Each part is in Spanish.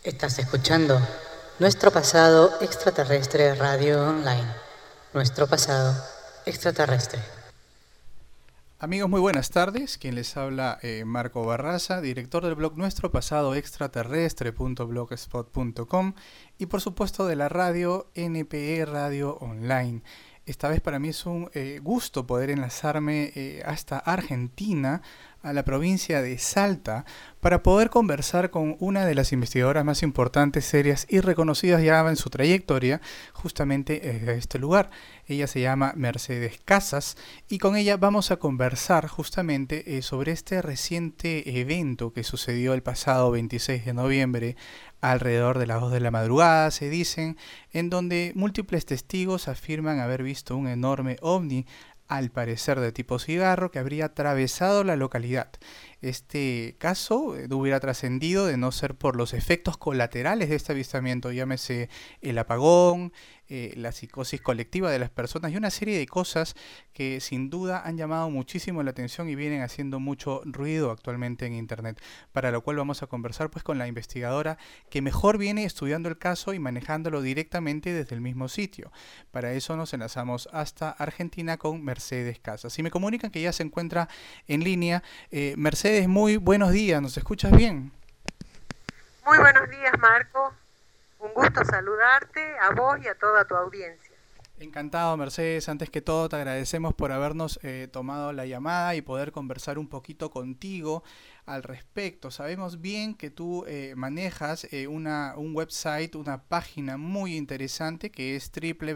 Estás escuchando Nuestro Pasado Extraterrestre Radio Online. Nuestro Pasado Extraterrestre. Amigos, muy buenas tardes. Quien les habla, Marco Barraza, director del blog Nuestro Pasado Extraterrestre.blogspot.com y por supuesto de la radio NPE Radio Online. Esta vez para mí es un gusto poder enlazarme hasta Argentina, a la provincia de Salta, para poder conversar con una de las investigadoras más importantes, serias y reconocidas ya en su trayectoria, justamente de este lugar. Ella se llama Mercedes Casas y con ella vamos a conversar justamente sobre este reciente evento que sucedió el pasado 26 de noviembre alrededor de las 2 de la madrugada, se dicen, en donde múltiples testigos afirman haber visto un enorme ovni, al parecer de tipo cigarro, que habría atravesado la localidad. Este caso no hubiera trascendido de no ser por los efectos colaterales de este avistamiento, llámese el apagón, la psicosis colectiva de las personas y una serie de cosas que sin duda han llamado muchísimo la atención y vienen haciendo mucho ruido actualmente en internet, para lo cual vamos a conversar pues con la investigadora que mejor viene estudiando el caso y manejándolo directamente desde el mismo sitio. Para eso nos enlazamos hasta Argentina con Mercedes Casas y me comunican que ya se encuentra en línea. Mercedes, muy buenos días, ¿nos escuchas bien? Muy buenos días, Marco. Un gusto saludarte a vos y a toda tu audiencia. Encantado, Mercedes. Antes que todo, te agradecemos por habernos tomado la llamada y poder conversar un poquito contigo al respecto. Sabemos bien que tú manejas un website, una página muy interesante que es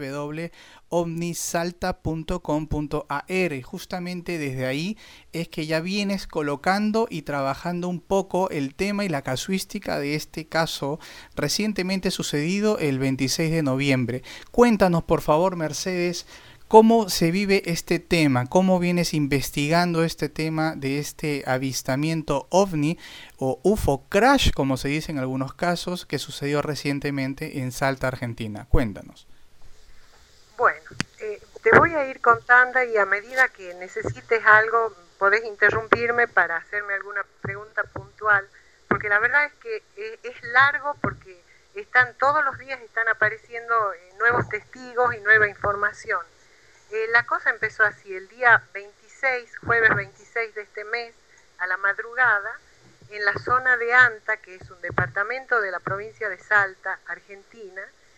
www.ovnisalta.com.ar y justamente desde ahí es que ya vienes colocando y trabajando un poco el tema y la casuística de este caso recientemente sucedido el 26 de noviembre. Cuéntanos, por favor, Mercedes, ¿cómo se vive este tema? ¿Cómo vienes investigando este tema de este avistamiento ovni o UFO crash, como se dice en algunos casos, que sucedió recientemente en Salta, Argentina? Cuéntanos. Bueno, te voy a ir contando y a medida que necesites algo, podés interrumpirme para hacerme alguna pregunta puntual, porque la verdad es que es largo porque todos los días están apareciendo nuevos testigos y nueva información. La cosa empezó así, el día 26, jueves 26 de este mes, a la madrugada, en la zona de Anta, que es un departamento de la provincia de Salta, Argentina.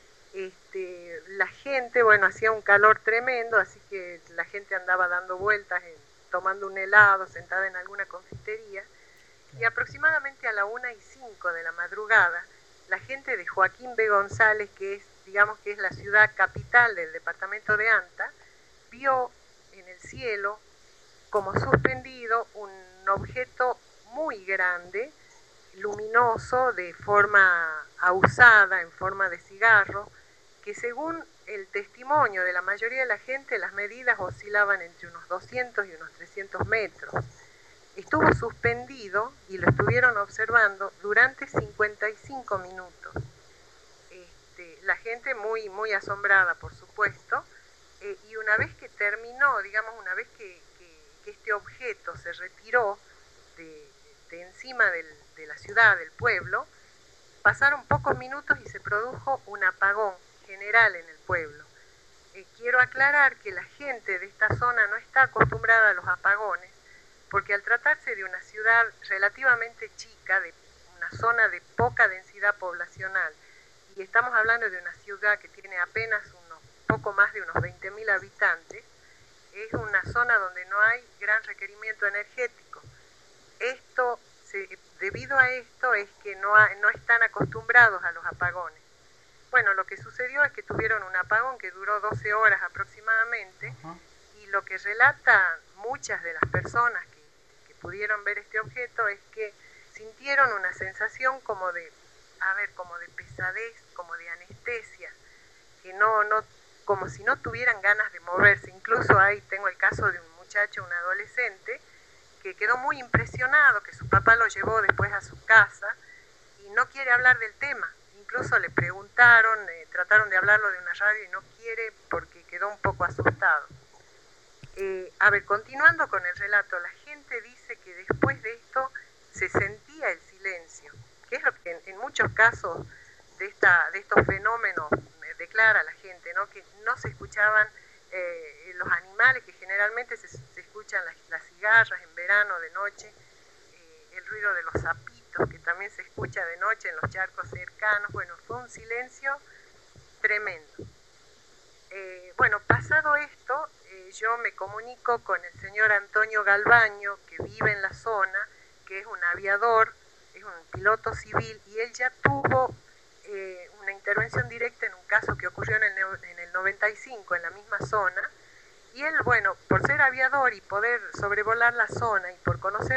La gente, bueno, hacía un calor tremendo, así que la gente andaba dando vueltas, tomando un helado, sentada en alguna confitería, y aproximadamente a la 1:05 de la madrugada, la gente de Joaquín B. González, que es, digamos que es la ciudad capital del departamento de Anta, vio en el cielo como suspendido un objeto muy grande, luminoso, de forma ahusada, en forma de cigarro, que según el testimonio de la mayoría de la gente, las medidas oscilaban entre unos 200 y unos 300 metros. Estuvo suspendido y lo estuvieron observando durante 55 minutos. La gente muy, muy asombrada, por supuesto, y una vez que terminó, digamos, una vez que este objeto se retiró de encima de la ciudad, del pueblo, pasaron pocos minutos y se produjo un apagón general en el pueblo. Quiero aclarar que la gente de esta zona no está acostumbrada a los apagones, porque al tratarse de una ciudad relativamente chica, de una zona de poca densidad poblacional, y estamos hablando de una ciudad que tiene apenas poco más de unos 20.000 habitantes, es una zona donde no hay gran requerimiento energético. Debido a esto es que no están acostumbrados a los apagones. Bueno, lo que sucedió es que tuvieron un apagón que duró 12 horas aproximadamente, y lo que relatan muchas de las personas que pudieron ver este objeto es que sintieron una sensación como de pesadez, como de anestesia, que como si no tuvieran ganas de moverse. Incluso ahí tengo el caso de un muchacho, un adolescente, que quedó muy impresionado, que su papá lo llevó después a su casa y no quiere hablar del tema. Incluso le preguntaron, trataron de hablarlo de una radio y no quiere porque quedó un poco asustado. Continuando con el relato, la gente dice que después de esto se sentía el silencio, que que es lo que en muchos casos de estos fenómenos declara la gente, ¿no? Que no se escuchaban los animales, que generalmente se escuchan las cigarras en verano, de noche, el ruido de los sapitos, que también se escucha de noche en los charcos cercanos. Bueno, fue un silencio tremendo. Bueno, pasado esto, yo me comunico con el señor Antonio Galvaño, que vive en la zona, que es un aviador, es un piloto civil, y él ya tuvo una intervención directa en un caso que ocurrió en el 95 en la misma zona, y él, bueno, por ser aviador y poder sobrevolar la zona y por conocer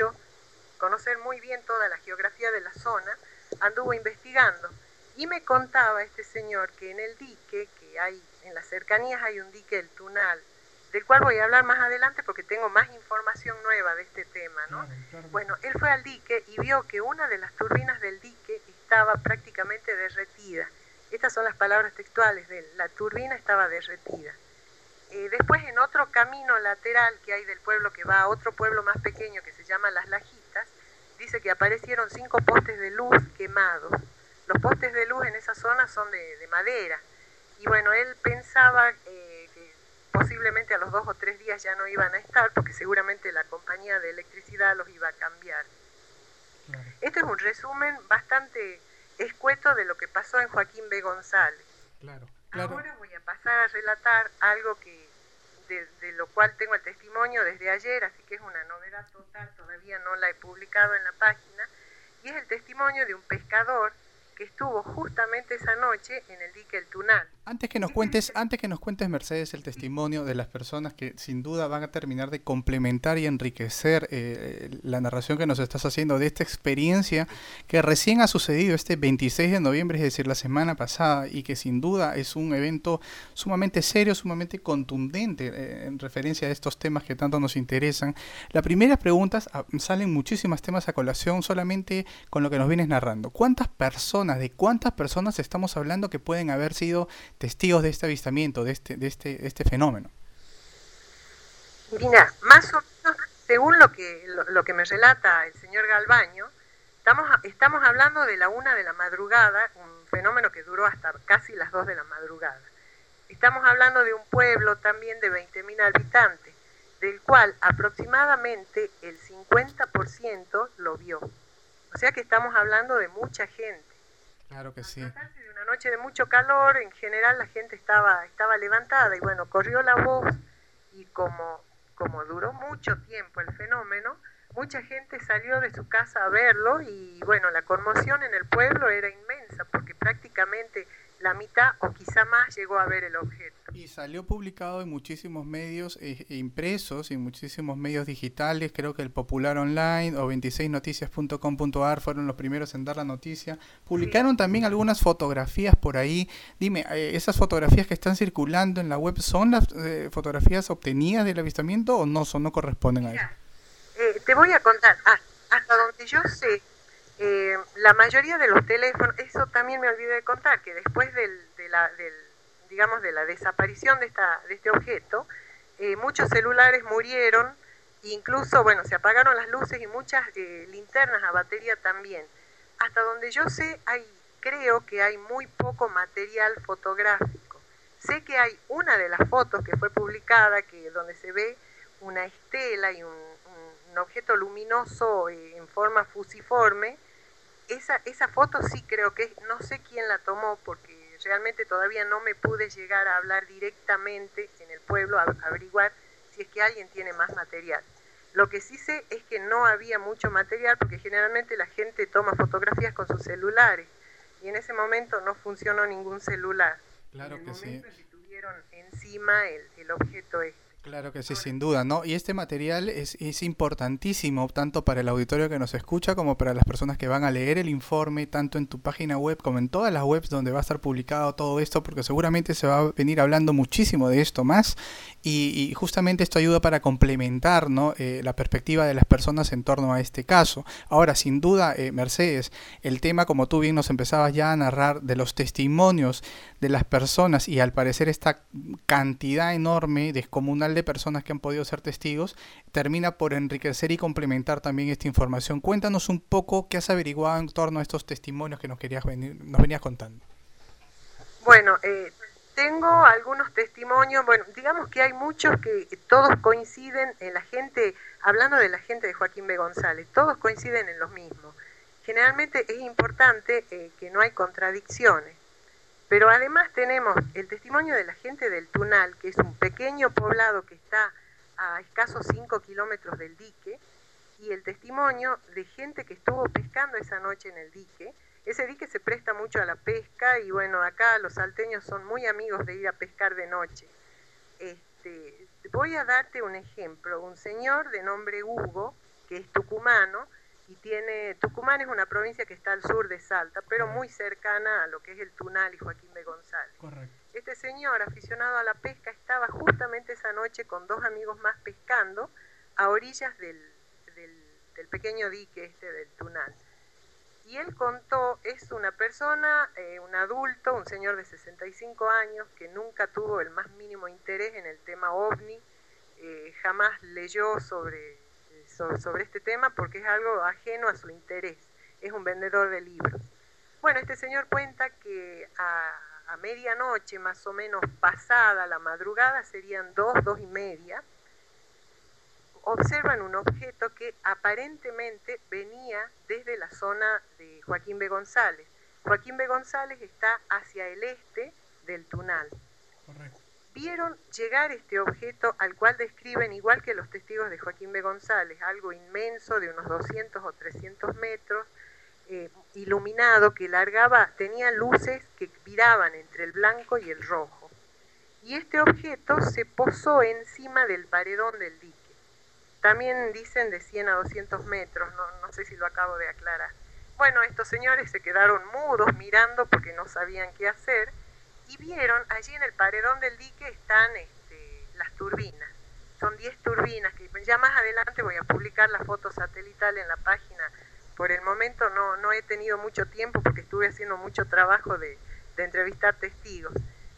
muy bien toda la geografía de la zona, anduvo investigando, y me contaba este señor que en el dique que hay, en las cercanías hay un dique, el Tunal, del cual voy a hablar más adelante porque tengo más información nueva de este tema, ¿no? Claro. Bueno, él fue al dique y vio que una de las turbinas del dique estaba prácticamente derretida. Estas son las palabras textuales de él: la turbina estaba derretida. Después, en otro camino lateral que hay del pueblo, que va a otro pueblo más pequeño que se llama Las Lajitas, dice que aparecieron 5 postes de luz quemados. Los postes de luz en esa zona son de madera. Y bueno, él pensaba que posiblemente a los 2 o 3 días ya no iban a estar, porque seguramente la compañía de electricidad los iba a cambiar. Claro. Este es un resumen bastante escueto de lo que pasó en Joaquín B. González. Claro. Ahora voy a pasar a relatar algo que de lo cual tengo el testimonio desde ayer, así que es una novedad total, todavía no la he publicado en la página, y es el testimonio de un pescador que estuvo justamente esa noche en el dique El Tunal. Antes que nos cuentes, Mercedes, el testimonio de las personas que sin duda van a terminar de complementar y enriquecer la narración que nos estás haciendo de esta experiencia que recién ha sucedido este 26 de noviembre, es decir, la semana pasada, y que sin duda es un evento sumamente serio, sumamente contundente en referencia a estos temas que tanto nos interesan. La primera pregunta, salen muchísimos temas a colación solamente con lo que nos vienes narrando. ¿De cuántas personas estamos hablando que pueden haber sido testigos de este avistamiento, de este fenómeno? Mira, más o menos, según lo que me relata el señor Galvaño, estamos hablando de la 1 de la madrugada, un fenómeno que duró hasta casi las 2 de la madrugada. Estamos hablando de un pueblo también de 20.000 habitantes, del cual aproximadamente el 50% lo vio. O sea que estamos hablando de mucha gente. Claro que sí. De una noche de mucho calor, en general la gente estaba levantada, y bueno, corrió la voz, y como duró mucho tiempo el fenómeno, mucha gente salió de su casa a verlo, y bueno, la conmoción en el pueblo era inmensa, porque prácticamente la mitad o quizá más llegó a ver el objeto. Y salió publicado en muchísimos medios impresos y muchísimos medios digitales. Creo que el Popular Online o 26noticias.com.ar fueron los primeros en dar la noticia. Publicaron también algunas fotografías por ahí. Dime, ¿esas fotografías que están circulando en la web son las fotografías obtenidas del avistamiento o no corresponden a eso? Te voy a contar, hasta donde yo sé, la mayoría de los teléfonos, eso también me olvidé de contar, que después de la desaparición de este objeto, muchos celulares murieron, incluso, bueno, se apagaron las luces y muchas linternas a batería también. Hasta donde yo sé, creo que hay muy poco material fotográfico. Sé que hay una de las fotos que fue publicada, donde se ve una estela y un objeto luminoso en forma fusiforme. Esa foto sí creo que, no sé quién la tomó, porque realmente todavía no me pude llegar a hablar directamente en el pueblo, a averiguar si es que alguien tiene más material. Lo que sí sé es que no había mucho material, porque generalmente la gente toma fotografías con sus celulares, y en ese momento no funcionó ningún celular. Claro que sí. En el momento en que tuvieron encima el objeto este. Claro que sí, sin duda, ¿no? Y este material es importantísimo tanto para el auditorio que nos escucha como para las personas que van a leer el informe, tanto en tu página web como en todas las webs donde va a estar publicado todo esto, porque seguramente se va a venir hablando muchísimo de esto más, y justamente esto ayuda para complementar, ¿no? La perspectiva de las personas en torno a este caso. Ahora, sin duda, Mercedes, el tema, como tú bien nos empezabas ya a narrar, de los testimonios de las personas, y al parecer esta cantidad enorme, descomunal de personas que han podido ser testigos, termina por enriquecer y complementar también esta información. Cuéntanos un poco qué has averiguado en torno a estos testimonios que nos venías contando. Bueno, tengo algunos testimonios, bueno, digamos que hay muchos que todos coinciden en la gente, hablando de la gente de Joaquín B. González, todos coinciden en lo mismo. Generalmente es importante que no hay contradicciones, pero además tenemos el testimonio de la gente del Tunal, que es un pequeño poblado que está a escasos 5 kilómetros del dique, y el testimonio de gente que estuvo pescando esa noche en el dique. Ese dique se presta mucho a la pesca y bueno, acá los salteños son muy amigos de ir a pescar de noche. Voy a darte un ejemplo. Un señor de nombre Hugo, que es tucumano, Tucumán es una provincia que está al sur de Salta, pero muy cercana a lo que es el Tunal y Joaquín B. González. Correcto. Este señor, aficionado a la pesca, estaba justamente esa noche con 2 amigos más pescando a orillas del pequeño dique del Tunal. Y él contó, es una persona, un adulto, un señor de 65 años, que nunca tuvo el más mínimo interés en el tema OVNI, jamás leyó sobre este tema porque es algo ajeno a su interés, es un vendedor de libros. Bueno, este señor cuenta que a medianoche, más o menos pasada la madrugada, serían 2:30, observan un objeto que aparentemente venía desde la zona de Joaquín B. González. Joaquín B. González está hacia el este del Tunal. Correcto. Vieron llegar este objeto al cual describen, igual que los testigos de Joaquín B. González, algo inmenso de unos 200 o 300 metros, iluminado, que tenía luces que viraban entre el blanco y el rojo. Y este objeto se posó encima del paredón del dique. También dicen de 100 a 200 metros, no sé si lo acabo de aclarar. Bueno, estos señores se quedaron mudos mirando porque no sabían qué hacer y vieron allí en el paredón del dique están las turbinas. Son 10 turbinas que ya más adelante voy a publicar la foto satelital en la página. Por el momento no he tenido mucho tiempo porque estuve haciendo mucho trabajo de entrevistar testigos.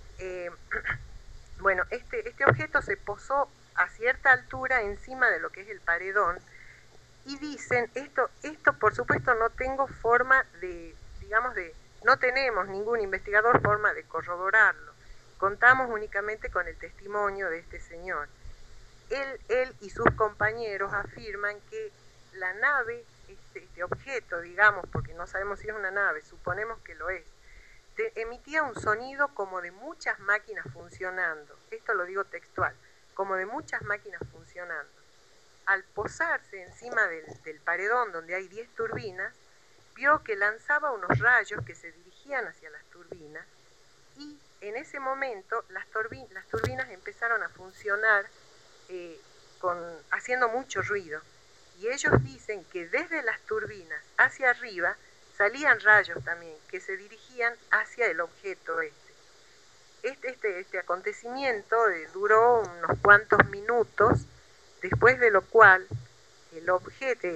Bueno, este objeto se posó a cierta altura encima de lo que es el paredón y dicen, esto por supuesto no tengo forma no tenemos ningún investigador forma de corroborarlo, contamos únicamente con el testimonio de este señor. Él y sus compañeros afirman que la nave, este objeto, digamos, porque no sabemos si es una nave, suponemos que lo es, emitía un sonido como de muchas máquinas funcionando, esto lo digo textual, como de muchas máquinas funcionando. Al posarse encima del paredón donde hay 10 turbinas, vio que lanzaba unos rayos que se dirigían hacia las turbinas y en ese momento las turbinas empezaron a funcionar haciendo mucho ruido. Y ellos dicen que desde las turbinas hacia arriba salían rayos también que se dirigían hacia el objeto Este acontecimiento duró unos cuantos minutos, después de lo cual el objeto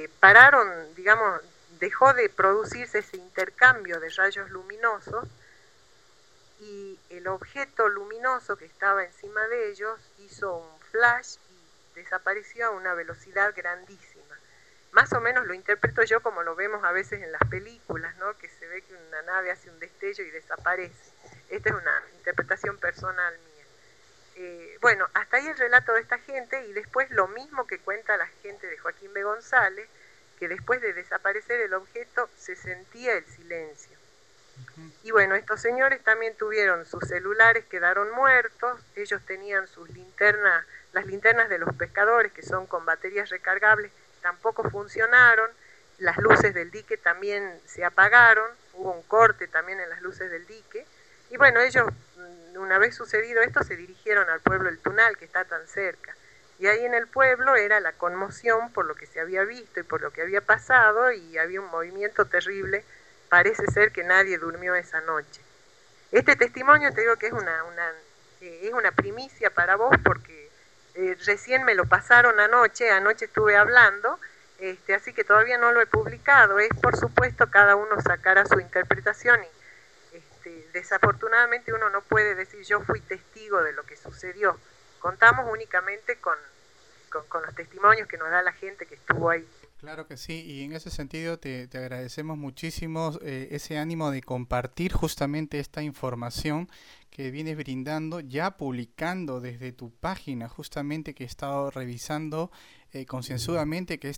dejó de producirse ese intercambio de rayos luminosos y el objeto luminoso que estaba encima de ellos hizo un flash y desapareció a una velocidad grandísima. Más o menos lo interpreto yo como lo vemos a veces en las películas, ¿no? Que se ve que una nave hace un destello y desaparece. Esta es una interpretación personal mía. Bueno, hasta ahí el relato de esta gente y después lo mismo que cuenta la gente de Joaquín B. González, que después de desaparecer el objeto se sentía el silencio. Y bueno, estos señores también tuvieron sus celulares, quedaron muertos, ellos tenían sus linternas, las linternas de los pescadores que son con baterías recargables, tampoco funcionaron, las luces del dique también se apagaron, hubo un corte también en las luces del dique, y bueno, ellos, una vez sucedido esto, se dirigieron al pueblo El Tunal, que está tan cerca, y ahí en el pueblo era la conmoción por lo que se había visto y por lo que había pasado, y había un movimiento terrible, parece ser que nadie durmió esa noche. Este testimonio te digo que es una primicia para vos, porque recién me lo pasaron anoche estuve hablando, así que todavía no lo he publicado. Por supuesto, cada uno sacará su interpretación y desafortunadamente uno no puede decir yo fui testigo de lo que sucedió. contamos únicamente con los testimonios que nos da la gente que estuvo ahí. Claro que sí, y en ese sentido te agradecemos muchísimo ese ánimo de compartir justamente esta información que vienes brindando, ya publicando desde tu página, justamente que he estado revisando concienzudamente, que es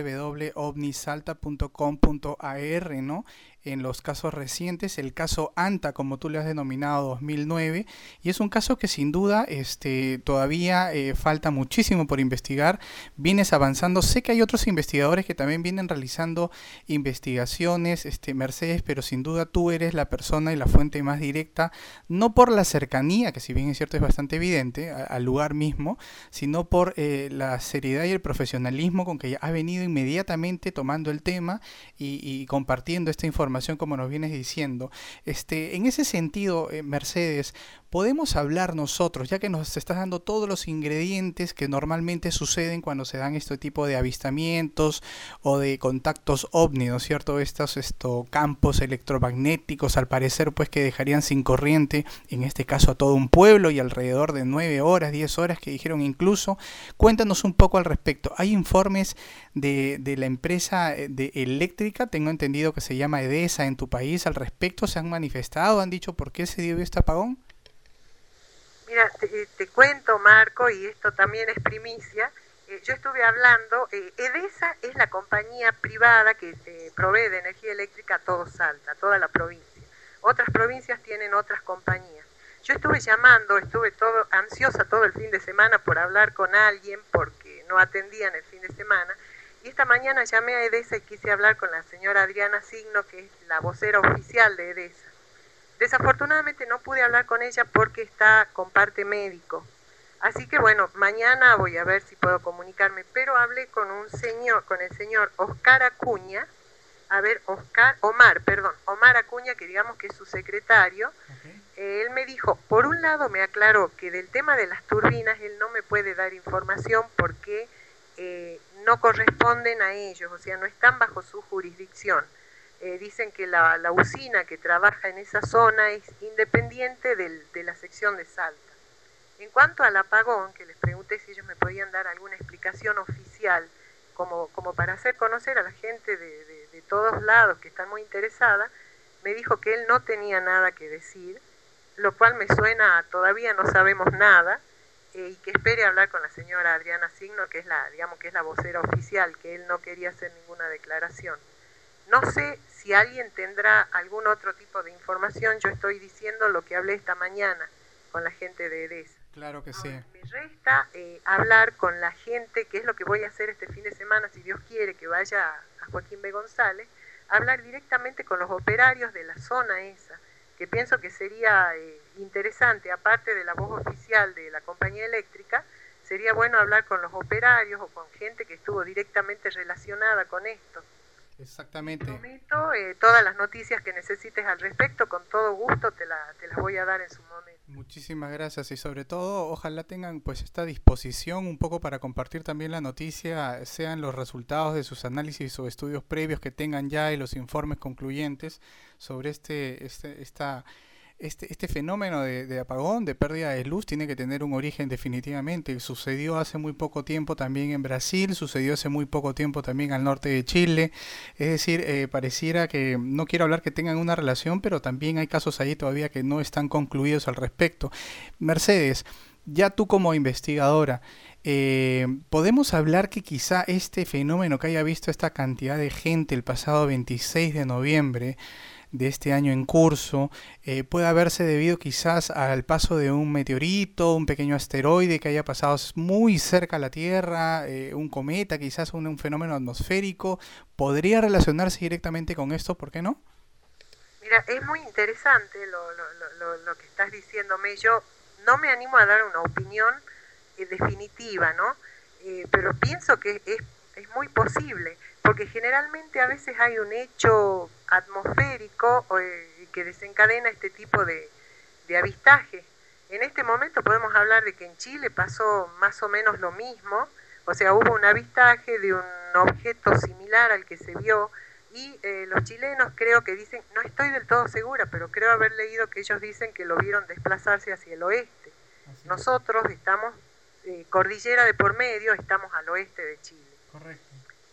www.ovnisalta.com.ar, ¿no? En los casos recientes, el caso ANTA, como tú le has denominado, 2009, y es un caso que sin duda todavía falta muchísimo por investigar. Vienes avanzando, sé que hay otros investigadores que también vienen realizando investigaciones, Mercedes, pero sin duda tú eres la persona y la fuente más directa, no por la cercanía, que si bien es cierto es bastante evidente, al lugar mismo, sino por la seriedad y el profesionalismo con que has venido inmediatamente tomando el tema y compartiendo esta información como nos vienes diciendo. En ese sentido, Mercedes, podemos hablar nosotros, ya que nos estás dando todos los ingredientes que normalmente suceden cuando se dan este tipo de avistamientos o de contactos ovni, ¿no es cierto? Estos campos electromagnéticos, al parecer, pues que dejarían sin corriente, en este caso a todo un pueblo, y alrededor de 9 horas, 10 horas que dijeron incluso. Cuéntanos un poco al respecto. Hay informes de la empresa de eléctrica, tengo entendido que se llama EDESA en tu país, al respecto. ¿Se han manifestado? ¿Han dicho por qué se dio este apagón? Mira, te cuento, Marco, y esto también es primicia. Yo estuve hablando, EDESA es la compañía privada que provee de energía eléctrica a todo Salta, a toda la provincia. Otras provincias tienen otras compañías. Yo estuve ansiosa todo el fin de semana por hablar con alguien porque no atendían el fin de semana. Y esta mañana llamé a EDESA y quise hablar con la señora Adriana Signo, que es la vocera oficial de EDESA. Desafortunadamente no pude hablar con ella porque está con parte médico. Así que bueno, mañana voy a ver si puedo comunicarme. Pero hablé con el señor Oscar Acuña, Omar Acuña, que digamos que es su secretario. Okay. Él me dijo, por un lado me aclaró que del tema de las turbinas él no me puede dar información porque no corresponden a ellos, o sea, no están bajo su jurisdicción. Dicen que la usina que trabaja en esa zona es independiente de la sección de Salta. En cuanto al apagón, que les pregunté si ellos me podían dar alguna explicación oficial, como para hacer conocer a la gente de todos lados que están muy interesada, me dijo que él no tenía nada que decir, lo cual me suena a todavía no sabemos nada, y que espere hablar con la señora Adriana Signo, que es la vocera oficial, que él no quería hacer ninguna declaración. No sé si alguien tendrá algún otro tipo de información. Yo estoy diciendo lo que hablé esta mañana con la gente de EDESA. Claro que sí. Ahora, me resta hablar con la gente, que es lo que voy a hacer este fin de semana, si Dios quiere que vaya a Joaquín B. González, hablar directamente con los operarios de la zona esa, que pienso que sería interesante, aparte de la voz oficial de la compañía eléctrica, sería bueno hablar con los operarios o con gente que estuvo directamente relacionada con esto. Exactamente. Prometo, todas las noticias que necesites al respecto, con todo gusto te las voy a dar en su momento. Muchísimas gracias, y sobre todo ojalá tengan pues esta disposición un poco para compartir también la noticia, sean los resultados de sus análisis o estudios previos que tengan ya y los informes concluyentes sobre este fenómeno de apagón, de pérdida de luz. Tiene que tener un origen definitivamente. Sucedió hace muy poco tiempo también en Brasil, sucedió hace muy poco tiempo también al norte de Chile. Es decir, pareciera que, no quiero hablar que tengan una relación, pero también hay casos ahí todavía que no están concluidos al respecto. Mercedes, ya tú como investigadora, podemos hablar que quizá este fenómeno que haya visto esta cantidad de gente el pasado 26 de noviembre de este año en curso, puede haberse debido quizás al paso de un meteorito, un pequeño asteroide que haya pasado muy cerca a la Tierra, un cometa, quizás un fenómeno atmosférico. ¿Podría relacionarse directamente con esto? ¿Por qué no? Mira, es muy interesante lo que estás diciéndome. Yo no me animo a dar una opinión definitiva, ¿no? Pero pienso que es muy posible, porque generalmente a veces hay un hecho atmosférico que desencadena este tipo de avistaje. En este momento podemos hablar de que en Chile pasó más o menos lo mismo, o sea, hubo un avistaje de un objeto similar al que se vio, y los chilenos creo que dicen, no estoy del todo segura, pero creo haber leído que ellos dicen que lo vieron desplazarse hacia el oeste. Nosotros estamos cordillera de por medio, estamos al oeste de Chile. Correcto.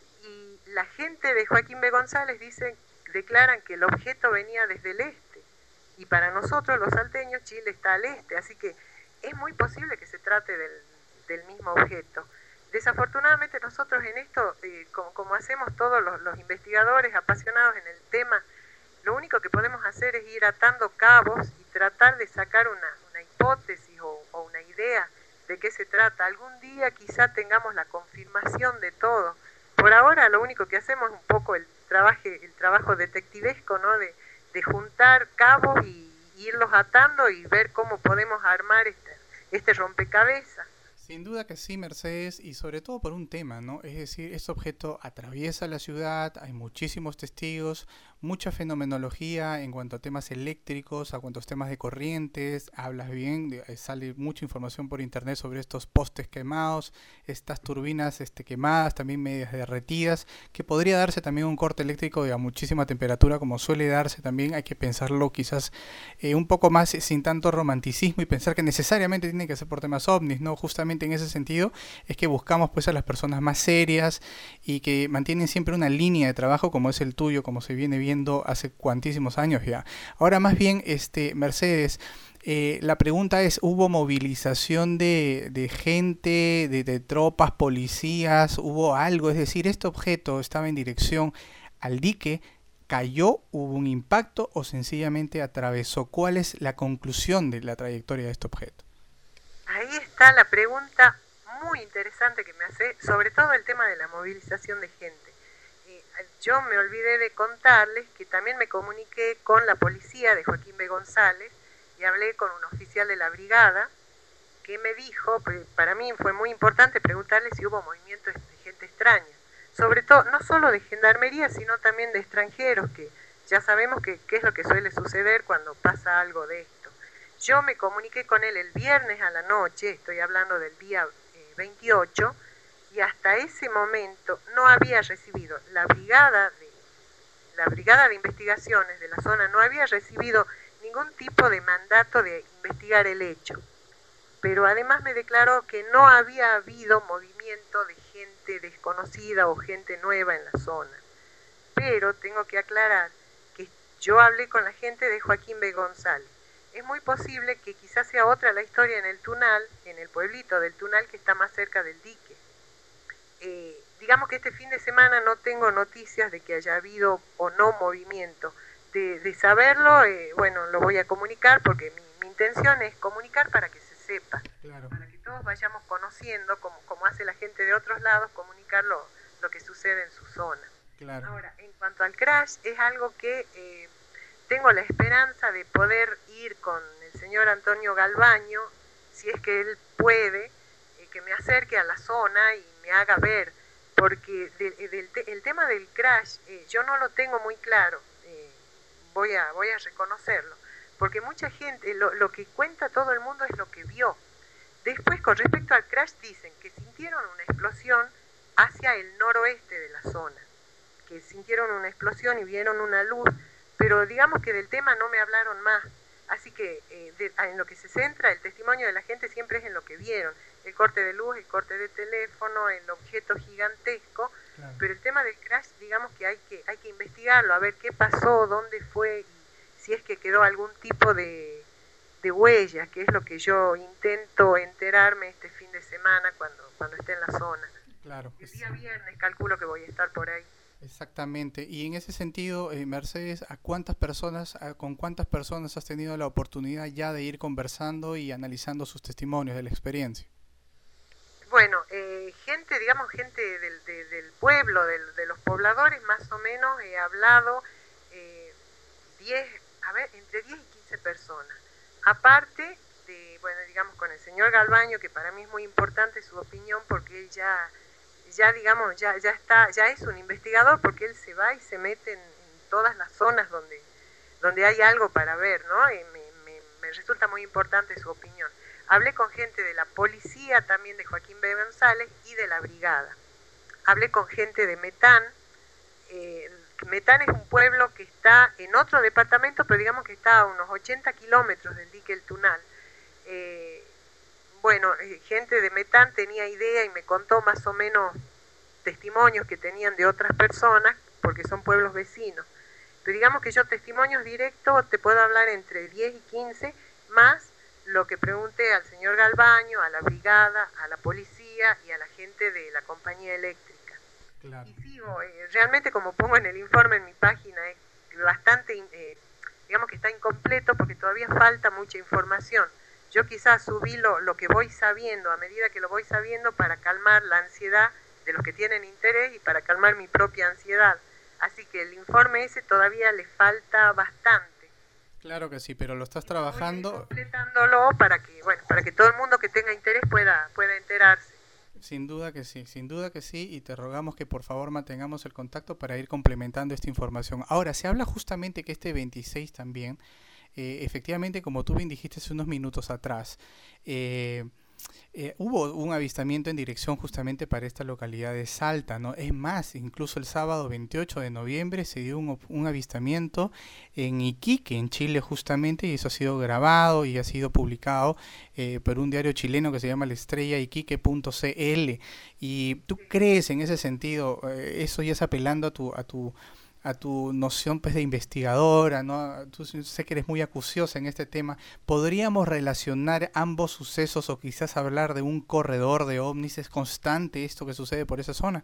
Y la gente de Joaquín B. González declaran que el objeto venía desde el este. Y para nosotros los salteños Chile está al este, así que es muy posible que se trate del mismo objeto. Desafortunadamente nosotros en esto, como hacemos todos los investigadores apasionados en el tema, lo único que podemos hacer es ir atando cabos y tratar de sacar una hipótesis o una idea de qué se trata. Algún día quizá tengamos la confirmación de todo. Por ahora lo único que hacemos es un poco el trabajo detectivesco, ¿no? De juntar cabos y irlos atando y ver cómo podemos armar este rompecabezas. Sin duda que sí, Mercedes, y sobre todo por un tema, ¿no? Es decir, este objeto atraviesa la ciudad, hay muchísimos testigos, mucha fenomenología en cuanto a temas eléctricos, a cuantos temas de corrientes, hablas bien, sale mucha información por internet sobre estos postes quemados, estas turbinas quemadas, también medias derretidas, que podría darse también un corte eléctrico a muchísima temperatura, como suele darse también. Hay que pensarlo quizás un poco más sin tanto romanticismo y pensar que necesariamente tiene que ser por temas ovnis, ¿no? Justamente en ese sentido es que buscamos pues a las personas más serias y que mantienen siempre una línea de trabajo como es el tuyo, como se viene viendo hace cuantísimos años ya. Ahora más bien, Mercedes, la pregunta es, ¿hubo movilización de gente, de tropas, policías? ¿Hubo algo? Es decir, ¿este objeto estaba en dirección al dique, cayó, hubo un impacto o sencillamente atravesó? ¿Cuál es la conclusión de la trayectoria de este objeto? Ahí está la pregunta muy interesante que me hace, sobre todo el tema de la movilización de gente. Yo me olvidé de contarles que también me comuniqué con la policía de Joaquín B. González y hablé con un oficial de la brigada que me dijo, para mí fue muy importante preguntarle si hubo movimiento de gente extraña, sobre todo no solo de gendarmería, sino también de extranjeros, que ya sabemos qué es lo que suele suceder cuando pasa algo de esto. Yo me comuniqué con él el viernes a la noche, estoy hablando del día 28, y hasta ese momento no había recibido la brigada de investigaciones de la zona, no había recibido ningún tipo de mandato de investigar el hecho. Pero además me declaró que no había habido movimiento de gente desconocida o gente nueva en la zona. Pero tengo que aclarar que yo hablé con la gente de Joaquín B. González. Es muy posible que quizás sea otra la historia en el Tunal, en el pueblito del Tunal que está más cerca del dique. Digamos que este fin de semana no tengo noticias de que haya habido o no movimiento. De saberlo, bueno, lo voy a comunicar porque mi intención es comunicar para que se sepa, claro, para que todos vayamos conociendo, como hace la gente de otros lados, comunicar lo que sucede en su zona. Claro. Ahora, en cuanto al crash, es algo que tengo la esperanza de poder ir con el señor Antonio Galvaño, si es que él puede, que me acerque a la zona y me haga ver, porque el tema del crash yo no lo tengo muy claro, voy a reconocerlo, porque mucha gente, lo que cuenta todo el mundo es lo que vio. Después, con respecto al crash, dicen que sintieron una explosión hacia el noroeste de la zona, que sintieron una explosión y vieron una luz, pero digamos que del tema no me hablaron más. Así que en lo que se centra el testimonio de la gente siempre es en lo que vieron, el corte de luz, el corte de teléfono, el objeto gigantesco, claro. Pero el tema del crash, digamos que hay que investigarlo, a ver qué pasó, dónde fue, y si es que quedó algún tipo de huella, que es lo que yo intento enterarme este fin de semana cuando esté en la zona. Claro. El día viernes calculo que voy a estar por ahí. Exactamente. Y en ese sentido, Mercedes, ¿con cuántas personas has tenido la oportunidad ya de ir conversando y analizando sus testimonios de la experiencia? Bueno, gente del pueblo, de los pobladores, más o menos he hablado entre 10 y 15 personas. Aparte digamos, con el señor Galvaño, que para mí es muy importante su opinión, porque él ya es un investigador, porque él se va y se mete en todas las zonas donde hay algo para ver, ¿no? Y me resulta muy importante su opinión. Hablé con gente de la policía, también de Joaquín B. González, y de la brigada. Hablé con gente de Metán. Metán es un pueblo que está en otro departamento, pero digamos que está a unos 80 kilómetros del dique El Tunal. bueno, gente de Metán tenía idea y me contó más o menos testimonios que tenían de otras personas, porque son pueblos vecinos. Pero digamos que yo testimonios directos te puedo hablar entre 10 y 15, más lo que pregunté al señor Galbaño, a la brigada, a la policía y a la gente de la compañía eléctrica. Claro. Y sigo, realmente como pongo en el informe en mi página, es bastante, digamos que está incompleto porque todavía falta mucha información. Yo quizás subí lo que voy sabiendo, a medida que lo voy sabiendo, para calmar la ansiedad de los que tienen interés y para calmar mi propia ansiedad. Así que el informe ese todavía le falta bastante. Claro que sí, pero lo estás trabajando. Completándolo para que todo el mundo que tenga interés pueda enterarse. Sin duda que sí, y te rogamos que por favor mantengamos el contacto para ir complementando esta información. Ahora, se habla justamente que este 26 también, efectivamente, como tú bien dijiste hace unos minutos atrás, hubo un avistamiento en dirección justamente para esta localidad de Salta, ¿no? Es más, incluso el sábado 28 de noviembre se dio un avistamiento en Iquique, en Chile justamente, y eso ha sido grabado y ha sido publicado por un diario chileno que se llama La Estrella Iquique.cl. ¿Y tú crees en ese sentido, eso ya es apelando a tu noción pues de investigadora, ¿no? Tú sé que eres muy acuciosa en este tema. ¿Podríamos relacionar ambos sucesos o quizás hablar de un corredor de ovnis? ¿Es constante esto que sucede por esa zona?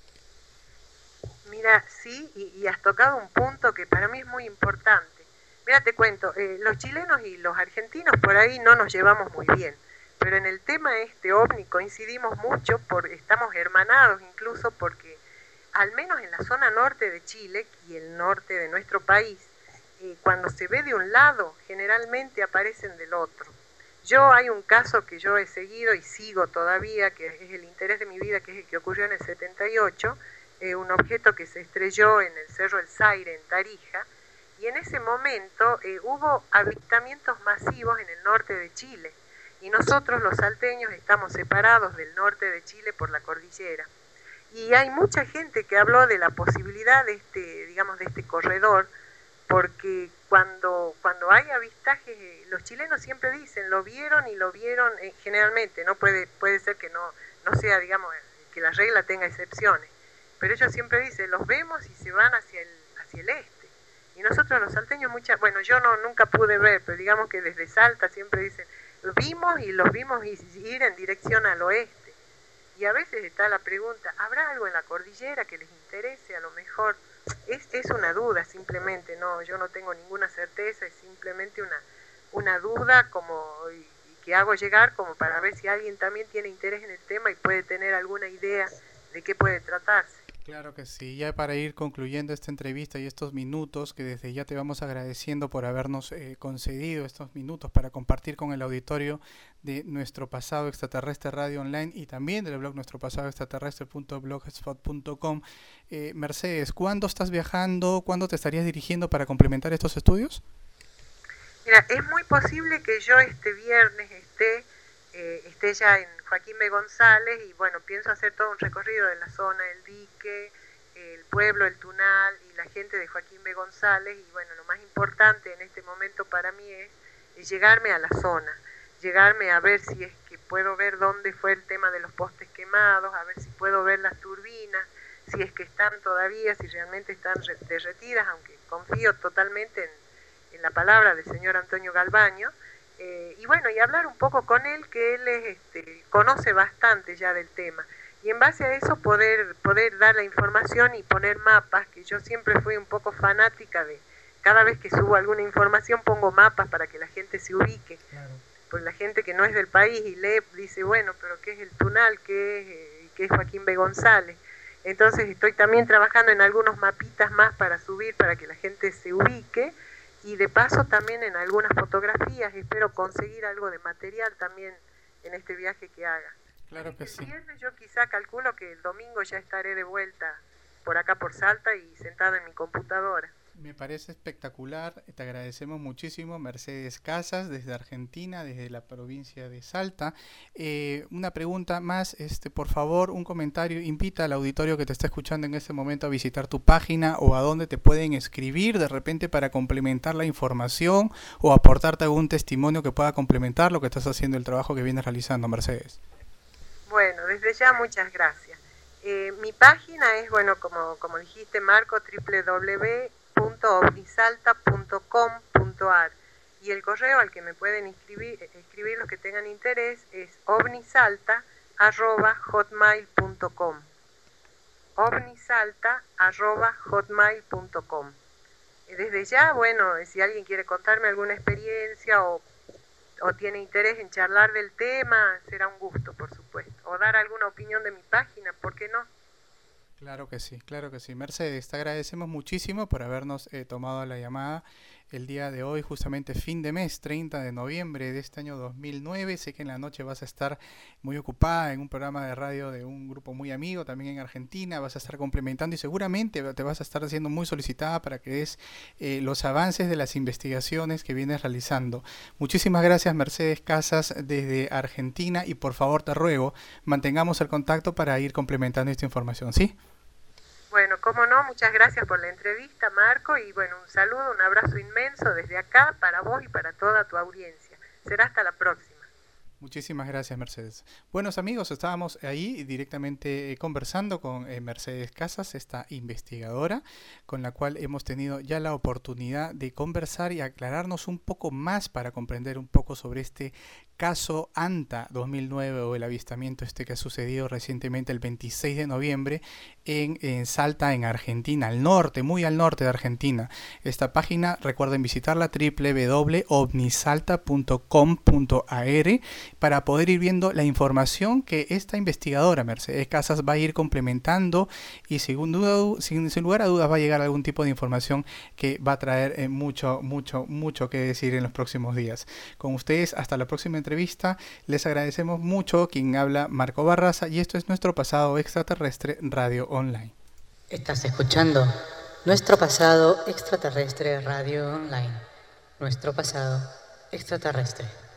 Mira, sí, y has tocado un punto que para mí es muy importante. Mira, te cuento, los chilenos y los argentinos por ahí no nos llevamos muy bien, pero en el tema este ovni coincidimos mucho, estamos hermanados incluso porque al menos en la zona norte de Chile y el norte de nuestro país, cuando se ve de un lado, generalmente aparecen del otro. Hay un caso que yo he seguido y sigo todavía, que es el interés de mi vida, que es el que ocurrió en el 78, un objeto que se estrelló en el Cerro El Zaire, en Tarija, y en ese momento hubo avistamientos masivos en el norte de Chile, y nosotros los salteños estamos separados del norte de Chile por la cordillera. Y hay mucha gente que habló de la posibilidad de este corredor, porque cuando hay avistajes, los chilenos siempre dicen, lo vieron, generalmente, no puede ser que no sea, digamos, que la regla tenga excepciones, pero ellos siempre dicen, los vemos y se van hacia el este. Y nosotros los salteños, yo nunca pude ver, pero digamos que desde Salta siempre dicen, los vimos ir en dirección al oeste. Y a veces está la pregunta, ¿habrá algo en la cordillera que les interese? A lo mejor es una duda simplemente, no, yo no tengo ninguna certeza, es simplemente una duda y que hago llegar como para ver si alguien también tiene interés en el tema y puede tener alguna idea de qué puede tratarse. Claro que sí, ya para ir concluyendo esta entrevista y estos minutos, que desde ya te vamos agradeciendo por habernos concedido estos minutos para compartir con el auditorio de Nuestro Pasado Extraterrestre Radio Online y también del blog nuestropasadoextraterrestre.blogspot.com. Mercedes, ¿cuándo estás viajando? ¿Cuándo te estarías dirigiendo para complementar estos estudios? Mira, es muy posible que yo este viernes esté ya en Joaquín B. González y bueno, pienso hacer todo un recorrido de la zona, el dique, el pueblo, el Tunal y la gente de Joaquín B. González y bueno, lo más importante en este momento para mí es llegarme a la zona, llegarme a ver si es que puedo ver dónde fue el tema de los postes quemados, a ver si puedo ver las turbinas, si es que están todavía, si realmente están derretidas, aunque confío totalmente en la palabra del señor Antonio Galbaño. Y bueno, y hablar un poco con él, que él conoce bastante ya del tema. Y en base a eso poder dar la información y poner mapas, que yo siempre fui un poco fanática de, cada vez que subo alguna información pongo mapas para que la gente se ubique. Claro. Pues la gente que no es del país y lee, dice, bueno, pero ¿qué es el Tunal? ¿Qué es Joaquín B. González? Entonces estoy también trabajando en algunos mapitas más para subir, para que la gente se ubique. Y de paso también en algunas fotografías, espero conseguir algo de material también en este viaje que haga. Claro que sí. El viernes yo quizá calculo que el domingo ya estaré de vuelta por acá por Salta y sentada en mi computadora. Me parece espectacular, te agradecemos muchísimo, Mercedes Casas, desde Argentina, desde la provincia de Salta. Una pregunta más, por favor, un comentario, invita al auditorio que te está escuchando en este momento a visitar tu página o a dónde te pueden escribir de repente para complementar la información o aportarte algún testimonio que pueda complementar lo que estás haciendo, el trabajo que vienes realizando, Mercedes. Bueno, desde ya muchas gracias. Mi página es, bueno, como dijiste, Marco, www.ovnisalta.com.ar, y el correo al que me pueden escribir los que tengan interés es ovnisalta@hotmail.com, ovnisalta@hotmail.com. Desde ya, bueno, si alguien quiere contarme alguna experiencia o tiene interés en charlar del tema, será un gusto, por supuesto. O dar alguna opinión de mi página, ¿por qué no? Claro que sí, claro que sí. Mercedes, te agradecemos muchísimo por habernos tomado la llamada el día de hoy, justamente fin de mes, 30 de noviembre de este año 2009. Sé que en la noche vas a estar muy ocupada en un programa de radio de un grupo muy amigo, también en Argentina, vas a estar complementando y seguramente te vas a estar haciendo muy solicitada para que des los avances de las investigaciones que vienes realizando. Muchísimas gracias, Mercedes Casas, desde Argentina, y por favor te ruego, mantengamos el contacto para ir complementando esta información, ¿sí? Bueno, cómo no, muchas gracias por la entrevista, Marco, y bueno, un saludo, un abrazo inmenso desde acá para vos y para toda tu audiencia. Será hasta la próxima. Muchísimas gracias, Mercedes. Buenos amigos, estábamos ahí directamente conversando con Mercedes Casas, esta investigadora, con la cual hemos tenido ya la oportunidad de conversar y aclararnos un poco más para comprender un poco sobre este caso ANTA 2009, o el avistamiento que ha sucedido recientemente el 26 de noviembre en Salta, en Argentina, al norte, muy al norte de Argentina. Esta página, recuerden visitarla, www.ovnisalta.com.ar, para poder ir viendo la información que esta investigadora, Mercedes Casas, va a ir complementando, y sin lugar a dudas va a llegar algún tipo de información que va a traer mucho que decir en los próximos días. Con ustedes, hasta la próxima entrevista. Les agradecemos mucho. Quien habla, Marco Barraza, y esto es Nuestro Pasado Extraterrestre Radio Online. Estás escuchando Nuestro Pasado Extraterrestre Radio Online. Nuestro Pasado Extraterrestre.